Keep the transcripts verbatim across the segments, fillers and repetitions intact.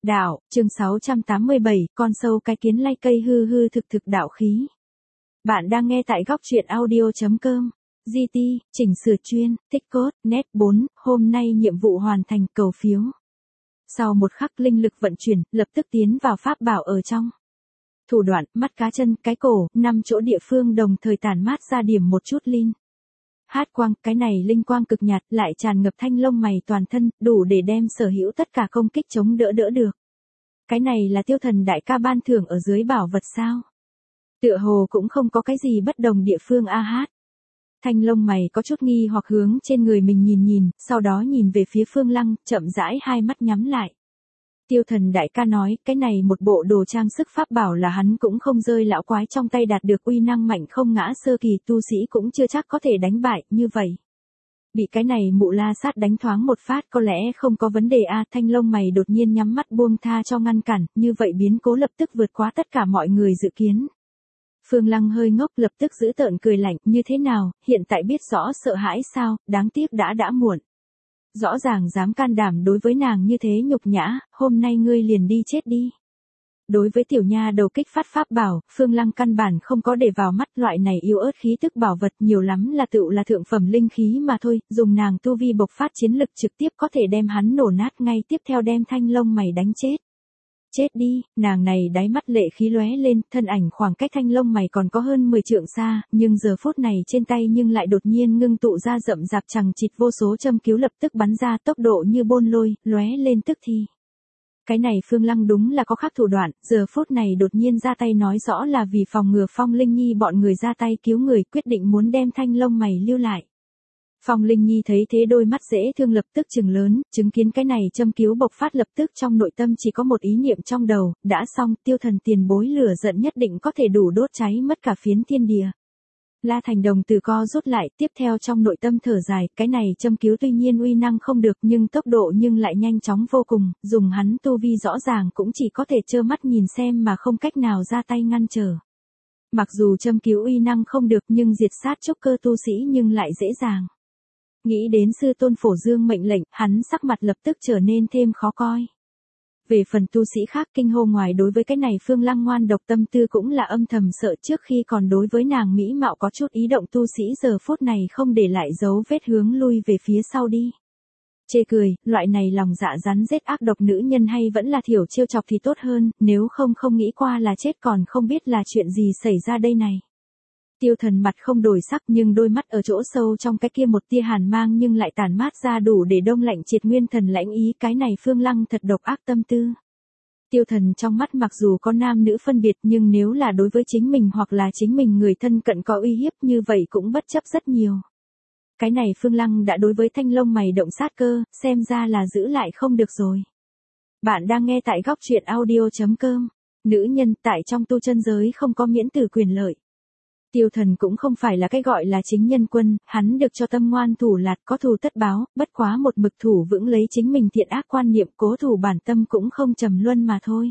Đạo, chương sáu trăm tám mươi bảy, con sâu cái kiến lay cây hư hư thực thực đạo khí. Bạn đang nghe tại góc truyện audio chấm com. giê tê, chỉnh sửa chuyên, tích cốt, net bốn, hôm nay nhiệm vụ hoàn thành, cầu phiếu. Sau một khắc linh lực vận chuyển, lập tức tiến vào pháp bảo ở trong. Thủ đoạn, mắt cá chân, cái cổ, năm chỗ địa phương đồng thời tản mát ra điểm một chút linh. Hát quang, cái này linh quang cực nhạt, lại tràn ngập thanh lông mày toàn thân, đủ để đem sở hữu tất cả công kích chống đỡ đỡ được. Cái này là tiêu thần đại ca ban thưởng ở dưới bảo vật sao? Tựa hồ cũng không có cái gì bất đồng địa phương a hát. Thanh lông mày có chút nghi hoặc hướng trên người mình nhìn nhìn, sau đó nhìn về phía Phương Lăng, chậm rãi hai mắt nhắm lại. Tiêu thần đại ca nói, cái này một bộ đồ trang sức pháp bảo là hắn cũng không rơi lão quái trong tay đạt được uy năng mạnh không ngã sơ kỳ tu sĩ cũng chưa chắc có thể đánh bại, như vậy. Bị cái này mụ la sát đánh thoáng một phát có lẽ không có vấn đề a. Thanh lông mày đột nhiên nhắm mắt buông tha cho ngăn cản, như vậy biến cố lập tức vượt quá tất cả mọi người dự kiến. Phương Lăng hơi ngốc lập tức giữ tợn cười lạnh, như thế nào, hiện tại biết rõ sợ hãi sao, đáng tiếc đã đã muộn. Rõ ràng dám can đảm đối với nàng như thế nhục nhã, hôm nay ngươi liền đi chết đi. Đối với tiểu nha đầu kích phát pháp bảo, Phương Lăng căn bản không có để vào mắt, loại này yếu ớt khí tức bảo vật nhiều lắm là tựu là thượng phẩm linh khí mà thôi, dùng nàng tu vi bộc phát chiến lực trực tiếp có thể đem hắn nổ nát ngay tiếp theo đem thanh lông mày đánh chết. Chết đi, nàng này đáy mắt lệ khí lóe lên, thân ảnh khoảng cách thanh lông mày còn có hơn mười trượng xa, nhưng giờ phút này trên tay nhưng lại đột nhiên ngưng tụ ra rậm rạp chằng chịt vô số châm cứu lập tức bắn ra tốc độ như bôn lôi, lóe lên tức thì. Cái này Phương Lăng đúng là có khác thủ đoạn, giờ phút này đột nhiên ra tay nói rõ là vì phòng ngừa Phong Linh Nhi bọn người ra tay cứu người, quyết định muốn đem thanh lông mày lưu lại. Phong Linh Nhi thấy thế đôi mắt dễ thương lập tức trừng lớn, chứng kiến cái này châm cứu bộc phát lập tức trong nội tâm chỉ có một ý niệm trong đầu, đã xong, tiêu thần tiền bối lửa giận nhất định có thể đủ đốt cháy mất cả phiến thiên địa. La Thành Đồng từ co rút lại, tiếp theo trong nội tâm thở dài, cái này châm cứu tuy nhiên uy năng không được nhưng tốc độ nhưng lại nhanh chóng vô cùng, dùng hắn tu vi rõ ràng cũng chỉ có thể trơ mắt nhìn xem mà không cách nào ra tay ngăn trở. Mặc dù châm cứu uy năng không được nhưng diệt sát trúc cơ tu sĩ nhưng lại dễ dàng. Nghĩ đến sư tôn Phổ Dương mệnh lệnh, hắn sắc mặt lập tức trở nên thêm khó coi. Về phần tu sĩ khác kinh hô ngoài đối với cái này Phương Lăng ngoan độc tâm tư cũng là âm thầm sợ trước khi còn đối với nàng mỹ mạo có chút ý động tu sĩ giờ phút này không để lại dấu vết hướng lui về phía sau đi. Chê cười, loại này lòng dạ rắn rết ác độc nữ nhân hay vẫn là thiểu trêu chọc thì tốt hơn, nếu không không nghĩ qua là chết còn không biết là chuyện gì xảy ra đây này. Tiêu thần mặt không đổi sắc nhưng đôi mắt ở chỗ sâu trong cái kia một tia hàn mang nhưng lại tản mát ra đủ để đông lạnh triệt nguyên thần lãnh ý, cái này Phương Lăng thật độc ác tâm tư. Tiêu thần trong mắt mặc dù có nam nữ phân biệt nhưng nếu là đối với chính mình hoặc là chính mình người thân cận có uy hiếp như vậy cũng bất chấp rất nhiều. Cái này Phương Lăng đã đối với thanh lông mày động sát cơ, xem ra là giữ lại không được rồi. Bạn đang nghe tại góc truyện audio chấm com. Nữ nhân tại trong tu chân giới không có miễn tử quyền lợi. Tiêu thần cũng không phải là cái gọi là chính nhân quân, hắn được cho tâm ngoan thủ lạt có thù tất báo, bất quá một mực thủ vững lấy chính mình thiện ác quan niệm cố thủ bản tâm cũng không trầm luân mà thôi.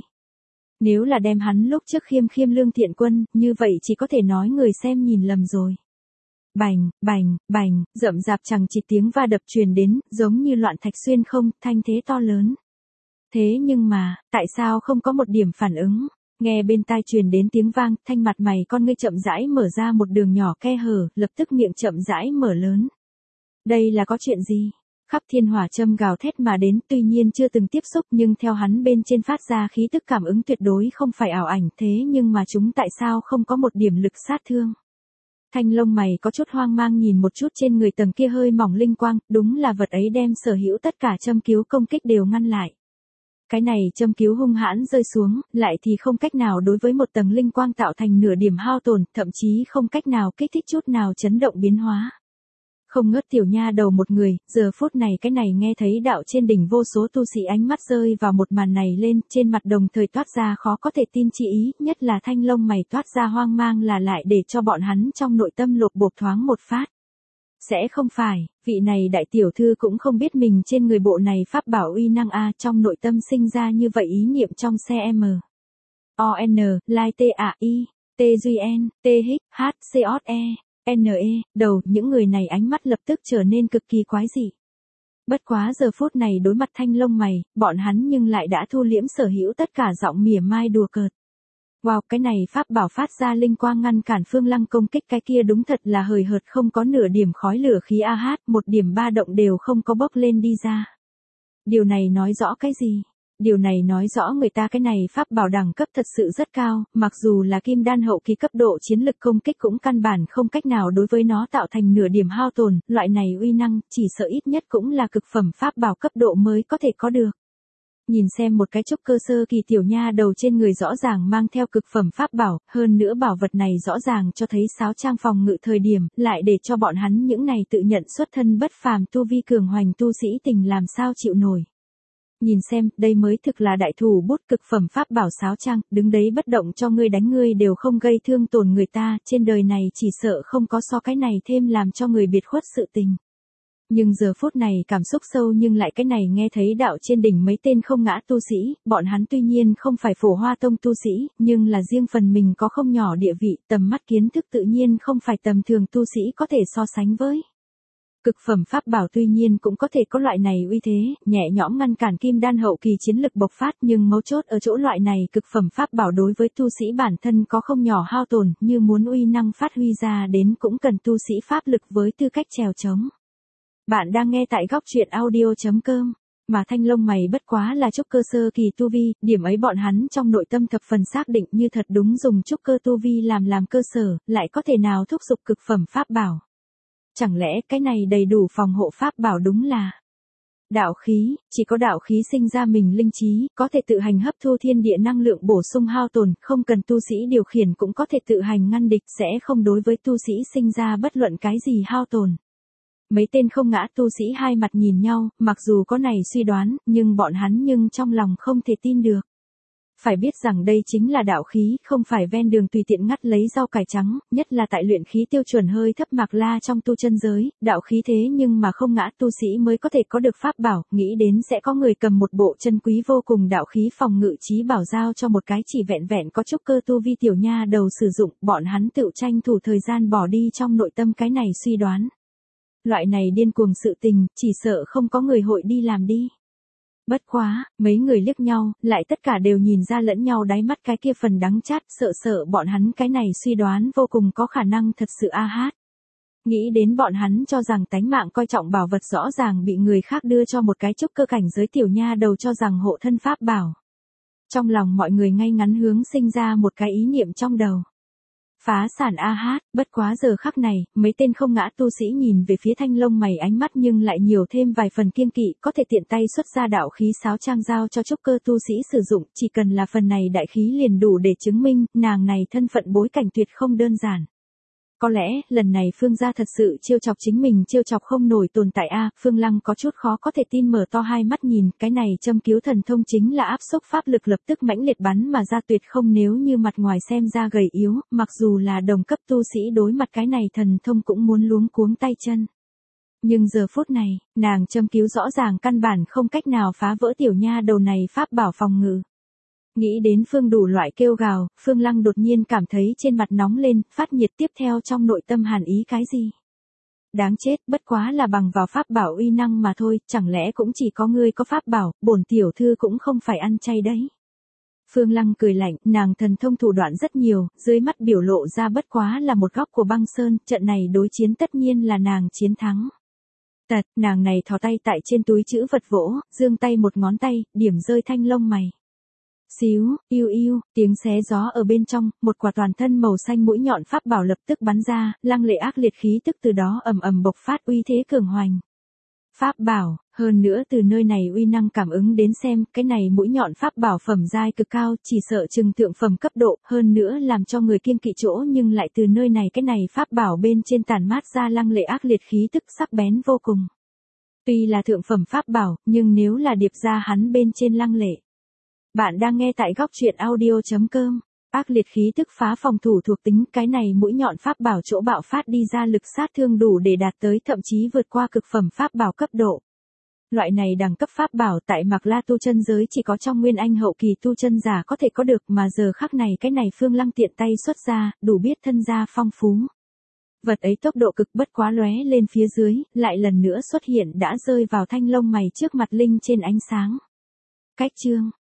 Nếu là đem hắn lúc trước khiêm khiêm lương thiện quân, như vậy chỉ có thể nói người xem nhìn lầm rồi. Bành, bành, bành, rậm rạp chẳng chỉ tiếng va đập truyền đến, giống như loạn thạch xuyên không, thanh thế to lớn. Thế nhưng mà, tại sao không có một điểm phản ứng? Nghe bên tai truyền đến tiếng vang, thanh mặt mày con ngươi chậm rãi mở ra một đường nhỏ khe hở, lập tức miệng chậm rãi mở lớn. Đây là có chuyện gì? Khắp thiên hỏa châm gào thét mà đến, tuy nhiên chưa từng tiếp xúc nhưng theo hắn bên trên phát ra khí tức cảm ứng tuyệt đối không phải ảo ảnh, thế nhưng mà chúng tại sao không có một điểm lực sát thương? Thanh lông mày có chút hoang mang nhìn một chút trên người tầng kia hơi mỏng linh quang, đúng là vật ấy đem sở hữu tất cả châm cứu công kích đều ngăn lại. Cái này châm cứu hung hãn rơi xuống, lại thì không cách nào đối với một tầng linh quang tạo thành nửa điểm hao tổn, thậm chí không cách nào kích thích chút nào chấn động biến hóa. Không ngớt tiểu nha đầu một người, giờ phút này cái này nghe thấy đạo trên đỉnh vô số tu sĩ ánh mắt rơi vào một màn này lên, trên mặt đồng thời toát ra khó có thể tin chi ý, nhất là thanh lông mày toát ra hoang mang là lại để cho bọn hắn trong nội tâm lột bột thoáng một phát. Sẽ không phải, vị này đại tiểu thư cũng không biết mình trên người bộ này pháp bảo uy năng a, trong nội tâm sinh ra như vậy ý niệm trong xe M. O N, Lai T A I, T G N, T H, H C O E, N E, đầu, những người này ánh mắt lập tức trở nên cực kỳ quái dị. Bất quá giờ phút này đối mặt Thanh lông mày, bọn hắn nhưng lại đã thu liễm sở hữu tất cả giọng mỉa mai đùa cợt. Wow, cái này pháp bảo phát ra linh quang ngăn cản Phương Lăng công kích, cái kia đúng thật là hời hợt, không có nửa điểm khói lửa khí a hát, một điểm ba động đều không có bốc lên đi ra. Điều này nói rõ cái gì? Điều này nói rõ người ta cái này pháp bảo đẳng cấp thật sự rất cao, mặc dù là kim đan hậu kỳ cấp độ chiến lực công kích cũng căn bản không cách nào đối với nó tạo thành nửa điểm hao tổn, loại này uy năng, chỉ sợ ít nhất cũng là cực phẩm pháp bảo cấp độ mới có thể có được. Nhìn xem một cái trúc cơ sơ kỳ tiểu nha đầu trên người rõ ràng mang theo cực phẩm pháp bảo, hơn nữa bảo vật này rõ ràng cho thấy sáo trang phòng ngự thời điểm, lại để cho bọn hắn những này tự nhận xuất thân bất phàm tu vi cường hoành tu sĩ tình làm sao chịu nổi. Nhìn xem, đây mới thực là đại thủ bút cực phẩm pháp bảo sáo trang, đứng đấy bất động cho ngươi đánh ngươi đều không gây thương tổn người ta, trên đời này chỉ sợ không có so cái này thêm làm cho người biệt khuất sự tình. Nhưng giờ phút này cảm xúc sâu nhưng lại cái này nghe thấy đạo trên đỉnh mấy tên không ngã tu sĩ, bọn hắn tuy nhiên không phải phổ hoa tông tu sĩ, nhưng là riêng phần mình có không nhỏ địa vị, tầm mắt kiến thức tự nhiên không phải tầm thường tu sĩ có thể so sánh với. Cực phẩm pháp bảo tuy nhiên cũng có thể có loại này uy thế, nhẹ nhõm ngăn cản kim đan hậu kỳ chiến lực bộc phát, nhưng mấu chốt ở chỗ loại này cực phẩm pháp bảo đối với tu sĩ bản thân có không nhỏ hao tổn, như muốn uy năng phát huy ra đến cũng cần tu sĩ pháp lực với tư cách trèo trống. Bạn đang nghe tại góc truyện audio chấm com, mà Thanh lông mày bất quá là trúc cơ sơ kỳ tu vi, điểm ấy bọn hắn trong nội tâm thập phần xác định, như thật đúng dùng trúc cơ tu vi làm làm cơ sở, lại có thể nào thúc giục cực phẩm pháp bảo. Chẳng lẽ cái này đầy đủ phòng hộ pháp bảo đúng là đạo khí, chỉ có đạo khí sinh ra mình linh trí, có thể tự hành hấp thu thiên địa năng lượng bổ sung hao tổn, không cần tu sĩ điều khiển cũng có thể tự hành ngăn địch, sẽ không đối với tu sĩ sinh ra bất luận cái gì hao tổn. Mấy tên không ngã tu sĩ hai mặt nhìn nhau, mặc dù có này suy đoán, nhưng bọn hắn nhưng trong lòng không thể tin được. Phải biết rằng đây chính là đạo khí, không phải ven đường tùy tiện ngắt lấy rau cải trắng, nhất là tại luyện khí tiêu chuẩn hơi thấp Mạc La trong tu chân giới, đạo khí thế nhưng mà không ngã tu sĩ mới có thể có được pháp bảo, nghĩ đến sẽ có người cầm một bộ chân quý vô cùng đạo khí phòng ngự chí bảo giao cho một cái chỉ vẹn vẹn có trúc cơ tu vi tiểu nha đầu sử dụng, bọn hắn tự tranh thủ thời gian bỏ đi trong nội tâm cái này suy đoán. Loại này điên cuồng sự tình, chỉ sợ không có người hội đi làm đi. Bất quá, mấy người liếc nhau, lại tất cả đều nhìn ra lẫn nhau đáy mắt cái kia phần đắng chát, sợ sợ bọn hắn cái này suy đoán vô cùng có khả năng thật sự a hát. Nghĩ đến bọn hắn cho rằng tánh mạng coi trọng bảo vật rõ ràng bị người khác đưa cho một cái trúc cơ cảnh giới tiểu nha đầu cho rằng hộ thân pháp bảo. Trong lòng mọi người ngay ngắn hướng sinh ra một cái ý niệm trong đầu. Phá sản a hát, bất quá giờ khắc này, mấy tên không ngã tu sĩ nhìn về phía Thanh lông mày ánh mắt nhưng lại nhiều thêm vài phần kiêng kỵ, có thể tiện tay xuất ra đạo khí sáo trang giao cho trúc cơ tu sĩ sử dụng, chỉ cần là phần này đại khí liền đủ để chứng minh, nàng này thân phận bối cảnh tuyệt không đơn giản. Có lẽ, lần này Phương gia thật sự trêu chọc chính mình trêu chọc không nổi tồn tại a, Phương Lăng có chút khó có thể tin mở to hai mắt nhìn, cái này châm cứu thần thông chính là áp xúc pháp lực lập tức mãnh liệt bắn mà ra tuyệt không nếu như mặt ngoài xem ra gầy yếu, mặc dù là đồng cấp tu sĩ đối mặt cái này thần thông cũng muốn luống cuống tay chân. Nhưng giờ phút này, nàng châm cứu rõ ràng căn bản không cách nào phá vỡ tiểu nha đầu này pháp bảo phòng ngự. Nghĩ đến Phương đủ loại kêu gào, Phương Lăng đột nhiên cảm thấy trên mặt nóng lên, phát nhiệt tiếp theo trong nội tâm hàn ý cái gì. Đáng chết, bất quá là bằng vào pháp bảo uy năng mà thôi, chẳng lẽ cũng chỉ có ngươi có pháp bảo, bổn tiểu thư cũng không phải ăn chay đấy. Phương Lăng cười lạnh, nàng thần thông thủ đoạn rất nhiều, dưới mắt biểu lộ ra bất quá là một góc của băng sơn, trận này đối chiến tất nhiên là nàng chiến thắng. Tật, nàng này thò tay tại trên túi chữ vật vỗ, giương tay một ngón tay, điểm rơi Thanh lông mày. Xíu, yêu yêu, tiếng xé gió ở bên trong, một quả toàn thân màu xanh mũi nhọn pháp bảo lập tức bắn ra, lăng lệ ác liệt khí tức từ đó ầm ầm bộc phát uy thế cường hoành. Pháp bảo, hơn nữa từ nơi này uy năng cảm ứng đến xem, cái này mũi nhọn pháp bảo phẩm giai cực cao, chỉ sợ chừng thượng phẩm cấp độ, hơn nữa làm cho người kiêng kỵ chỗ nhưng lại từ nơi này cái này pháp bảo bên trên tản mát ra lăng lệ ác liệt khí tức sắc bén vô cùng. Tuy là thượng phẩm pháp bảo, nhưng nếu là điệp ra hắn bên trên lăng lệ. Bạn đang nghe tại góc truyện audio chấm com. Ác liệt khí tức phá phòng thủ thuộc tính, cái này mũi nhọn pháp bảo chỗ bạo phát đi ra lực sát thương đủ để đạt tới thậm chí vượt qua cực phẩm pháp bảo cấp độ. Loại này đẳng cấp pháp bảo tại Mạc La tu chân giới chỉ có trong Nguyên Anh hậu kỳ tu chân giả có thể có được, mà giờ khắc này cái này Phương Lăng tiện tay xuất ra, đủ biết thân gia phong phú. Vật ấy tốc độ cực bất quá lóe lên phía dưới, lại lần nữa xuất hiện đã rơi vào thanh lông mày trước mặt Linh trên ánh sáng. Cách chương.